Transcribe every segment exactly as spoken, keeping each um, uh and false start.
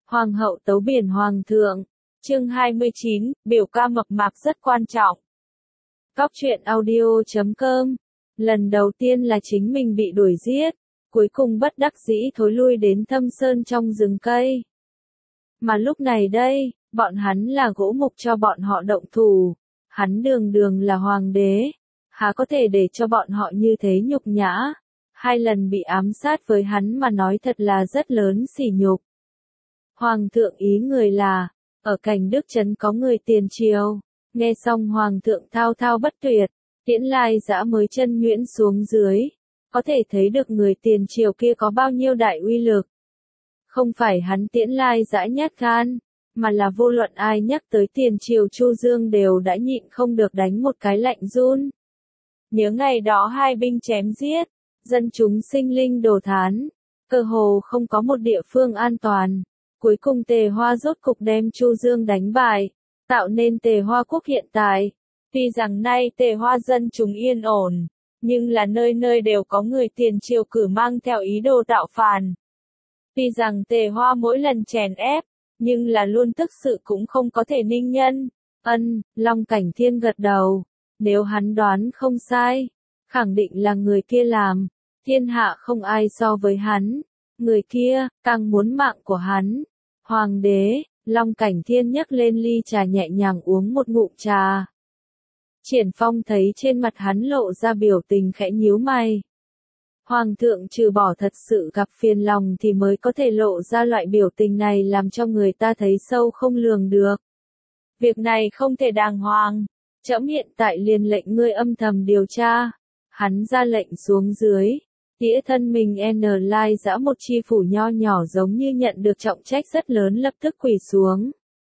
Hoàng hậu tấu biển hoàng thượng. Chương hai mươi chín, biểu ca mập mạp rất quan trọng. Cóc truyện audio chấm com. Lần đầu tiên là chính mình bị đuổi giết, cuối cùng bất đắc dĩ thối lui đến thâm sơn trong rừng cây. Mà lúc này đây, bọn hắn là gỗ mục cho bọn họ động thủ. Hắn đường đường là hoàng đế, há có thể để cho bọn họ như thế nhục nhã. Hai lần bị ám sát với hắn mà nói thật là rất lớn sỉ nhục. Hoàng thượng ý người là, ở cảnh Đức Trấn có người tiền triều. Nghe xong hoàng thượng thao thao bất tuyệt, Tiễn Lai Dã mới chân nhuyễn xuống dưới. Có thể thấy được người tiền triều kia có bao nhiêu đại uy lực. Không phải hắn Tiễn Lai Dã nhát gan, mà là vô luận ai nhắc tới tiền triều Chu Dương đều đã nhịn không được đánh một cái lạnh run. Nhớ ngày đó hai binh chém giết, dân chúng sinh linh đổ thán, cơ hồ không có một địa phương an toàn. Cuối cùng Tề Hoa rốt cục đem Chu Dương đánh bại, tạo nên Tề Hoa quốc hiện tại. Tuy rằng nay Tề Hoa dân chúng yên ổn, nhưng là nơi nơi đều có người tiền triều cử mang theo ý đồ tạo phản. Tuy rằng Tề Hoa mỗi lần chèn ép, nhưng là luôn tức sự cũng không có thể ninh nhân. Ân, Long Cảnh Thiên gật đầu. Nếu hắn đoán không sai, khẳng định là người kia làm. Thiên hạ không ai so với hắn. Người kia, càng muốn mạng của hắn. Hoàng đế, Long Cảnh Thiên nhấc lên ly trà nhẹ nhàng uống một ngụm trà. Triển Phong thấy trên mặt hắn lộ ra biểu tình khẽ nhíu mày. Hoàng thượng trừ bỏ thật sự gặp phiền lòng thì mới có thể lộ ra loại biểu tình này làm cho người ta thấy sâu không lường được. Việc này không thể đàng hoàng. Trẫm hiện tại liền lệnh ngươi âm thầm điều tra. Hắn ra lệnh xuống dưới. Tĩa thân mình N Lai Dã một chi phủ nho nhỏ giống như nhận được trọng trách rất lớn lập tức quỳ xuống.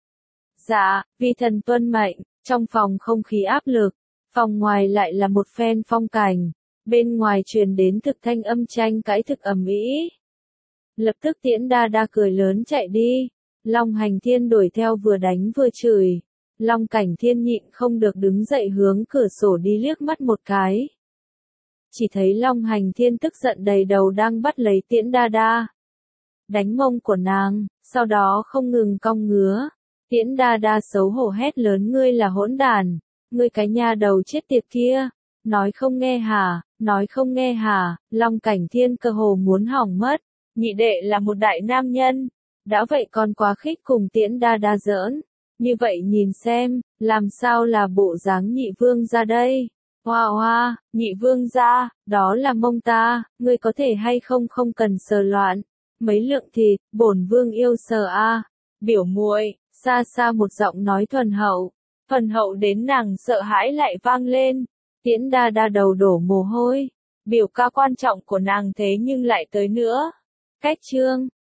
Dạ, vi thần tuân mệnh. Trong phòng không khí áp lực, phòng ngoài lại là một phen phong cảnh. Bên ngoài truyền đến thực thanh âm tranh cãi thực ầm ĩ. Lập tức Tiễn Đa Đa cười lớn chạy đi. Long Hành Thiên đuổi theo vừa đánh vừa chửi. Long Cảnh Thiên nhịn không được đứng dậy hướng cửa sổ đi liếc mắt một cái. Chỉ thấy Long Hành Thiên tức giận đầy đầu đang bắt lấy Tiễn Đa Đa. Đánh mông của nàng, sau đó không ngừng cong ngứa. Tiễn Đa Đa xấu hổ hét lớn ngươi là hỗn đàn, ngươi cái nha đầu chết tiệt kia. Nói không nghe hả, nói không nghe hả, Long Cảnh Thiên cơ hồ muốn hỏng mất. Nhị đệ là một đại nam nhân, đã vậy còn quá khích cùng Tiễn Đa Đa giỡn. Như vậy nhìn xem, làm sao là bộ dáng nhị vương ra đây? Hoa hoa, nhị vương ra, đó là mông ta, ngươi có thể hay không không cần sờ loạn. Mấy lượng thịt, bổn vương yêu sờ a. Biểu muội, xa xa một giọng nói thuần hậu. Thuần hậu đến nàng sợ hãi lại vang lên. Tiễn Đa Đa đầu đổ mồ hôi. Biểu ca quan trọng của nàng thế nhưng lại tới nữa. Cách chương,